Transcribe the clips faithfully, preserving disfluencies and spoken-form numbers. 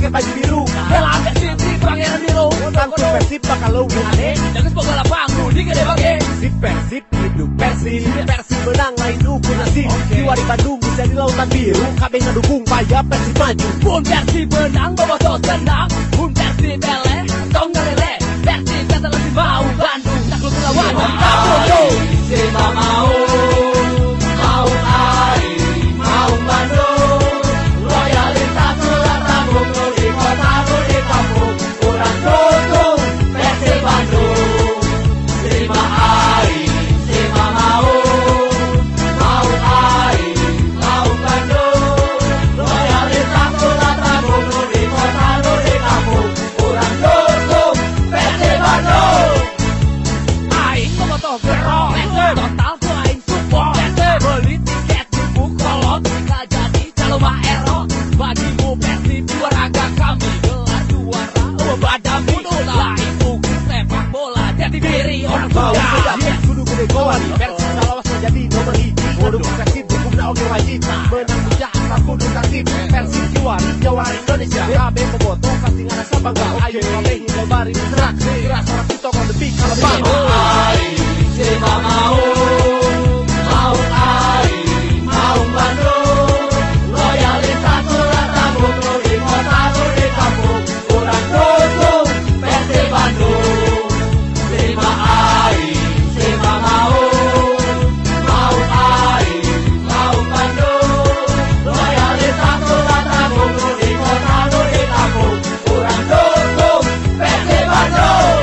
pakai baju biru. Bela Persib di Pangeran Biru. Tangku Persib bakal lebih aneh. Jangan semoga lapang lu di gede bage. Si Persib hidup Persib, Persib menang lain ukur nasib. Jiwa di Bandung bisa di lautan biru. K B ngedukung payah Persib maju. Pun Persib menang bawa tos tenang. Pun Persib bele tong galele. Persib kata lebih mau Bandung takluk lawan. Takluk Sema mau mau Ari mau Bandung. Loyalitas ulah tabung di kota di kampung. Kurang dukung Persib Bandung. Sema Ari Sema mau mau Ari mau Bandung. Loyalitas ulah tabung di kota di kampung. Kurang dukung Persib Bandung. Aing momotoh gerong total tuh aing support. Beli tiket bubuk kolot jika jadi calon maero. Bagimu Persib juara kami gelar juara. Oh badan bunuh lain ukur sepak bola jati diri orang tua. Kudu gede goal. Persib salawas menjadi nomor hiji. Kudu Persib hukumna oge wajib. Menang bujah asal kudu tertib. Persib juara jawara Indonesia. K B bobotoh pasti ngerasa bangga. Ayo K B hingga bari bergerak. Gerak orang kita kalau lebih kalau bangga. Sema mau mau Ari mau Bandung. Loyalitas ulah tabung di kota di kampung. Kurang dukung Persib Bandung. Sema Ari Sema mau mau Ari mau Bandung. Loyalitas ulah tabung di kota di kampung. Kurang dukung Persib Bandung.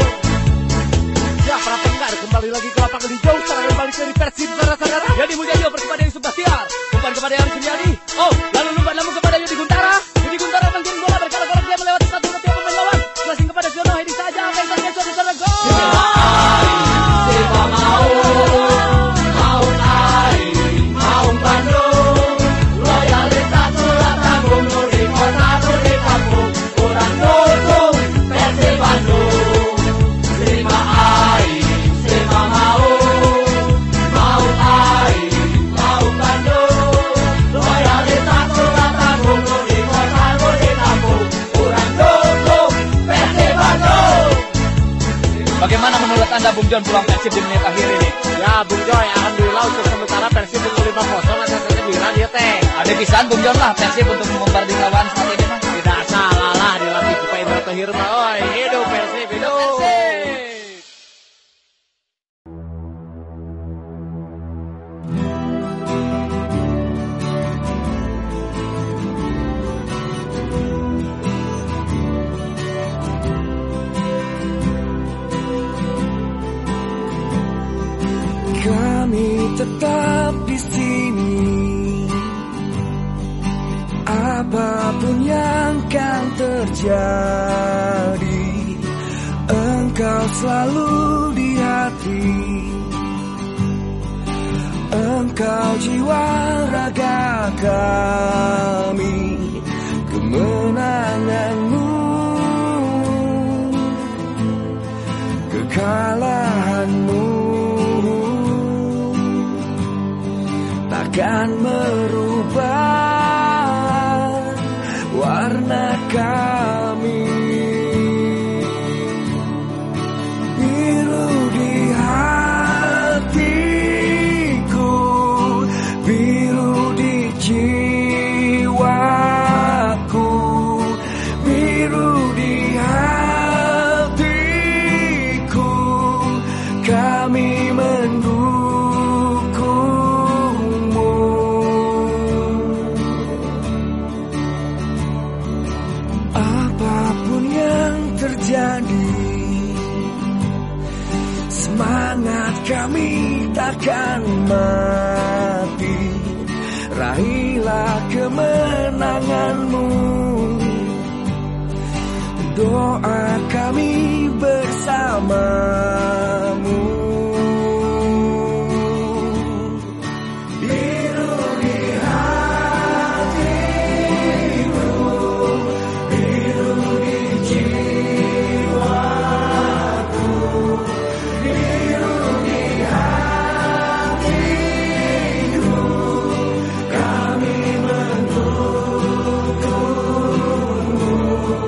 Ya para pendengar kembali lagi ke lapangan hijau. Sekarang kembali ke Persib saudara-saudara. Jadi Mulyadio kepada yang Sebastian, umpan kepada yang Suryadi. Oh, lalu lumpat lambung kepada Yudi Guntara. Yudi Guntara mengkirim bola berkelok-kelok dia melewati satu setiap pemain lawan. Passing kepada Siono Hedi saja. Kaisar Keso di sana gol. Sema mau mau Ari mau Bandung. Loyalitas ulah tabung di kota di kampung. Kurang dukung Persib Bandung. Sema Ari Sema mau mau Ari mau Bandung. Loyalitas ulah tabung di kota di kampung. Kurang dukung Persib Bandung. Bagaimana menurut Anda Bung John pulang Persib di menit akhir ini? Ya Bung Joy, alhamdulillah untuk sementara Persib unggul lima kosong atas Wira dia teh. Ada pisan Bung John lah Persib untuk membanding lawan saat ini mah. Tidak salah lah dilatih supaya Indra Tahir mah. Oi, hidup Persib, hidup. Kami tetap di sini, apapun yang kan terjadi, Engkau selalu di hati. Engkau jiwa raga kami, kemenanganmu, kekalahanmu takkan merubah warna kami. Biru di hatiku, biru di jiwaku, biru di hatiku, kami mendukungmu. Apapun yang terjadi, semangat kami takkan mati. Raihlah kemenanganmu, doa kami bersamamu. Biru di hatiku, biru di jiwaku, biru di hatiku, kami mendukungmu.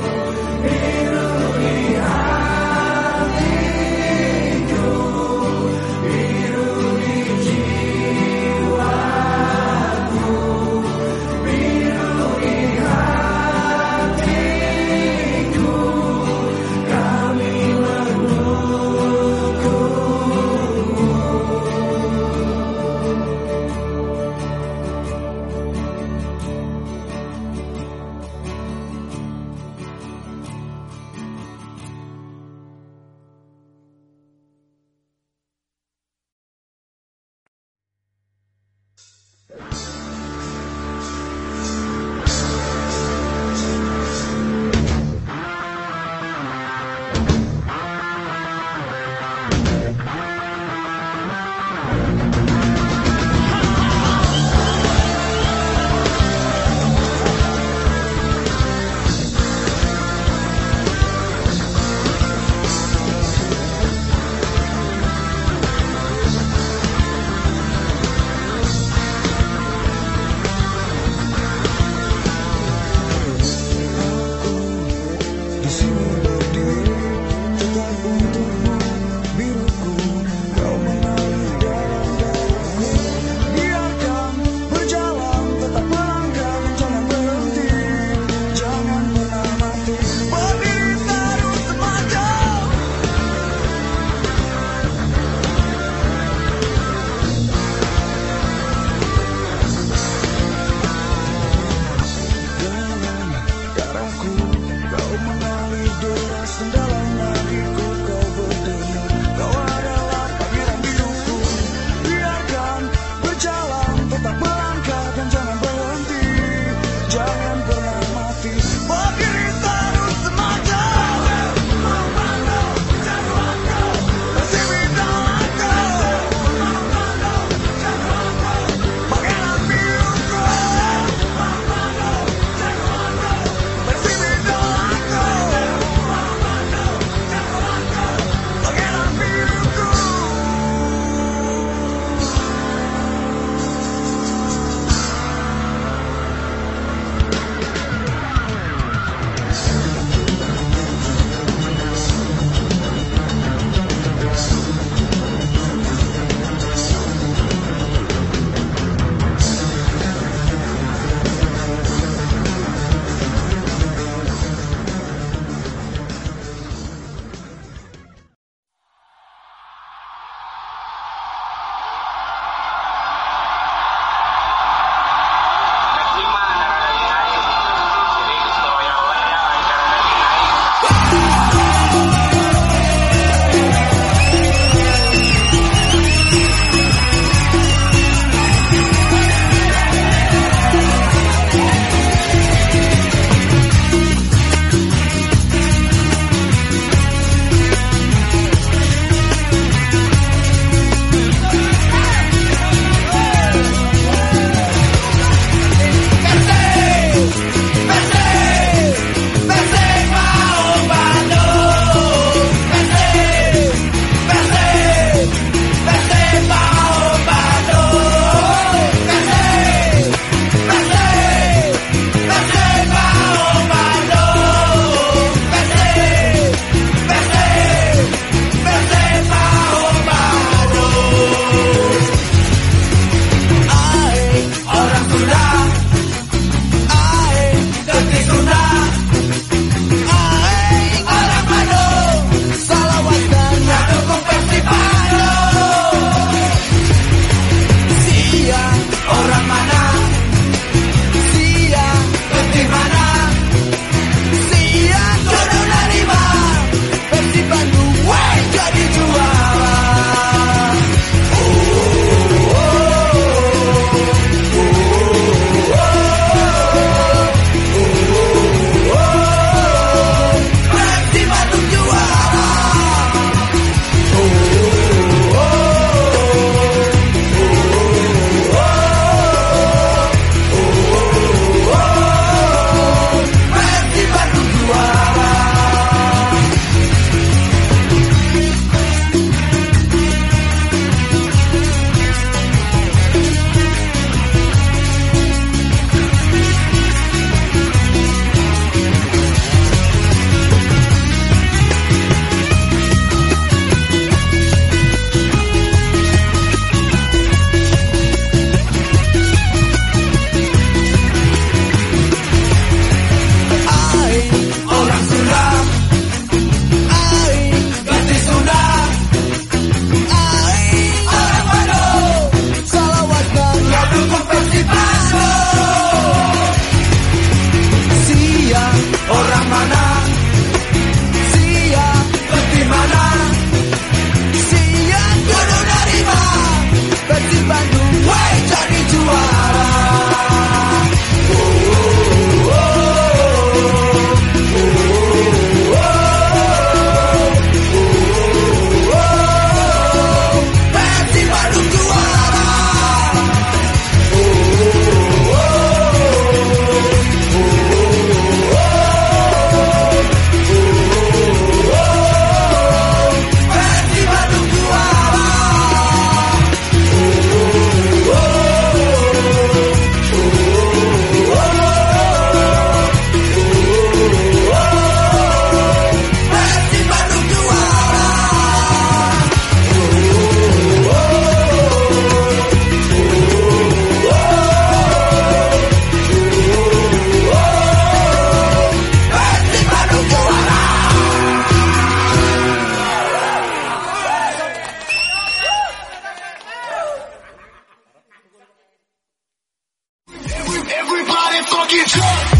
get drunk.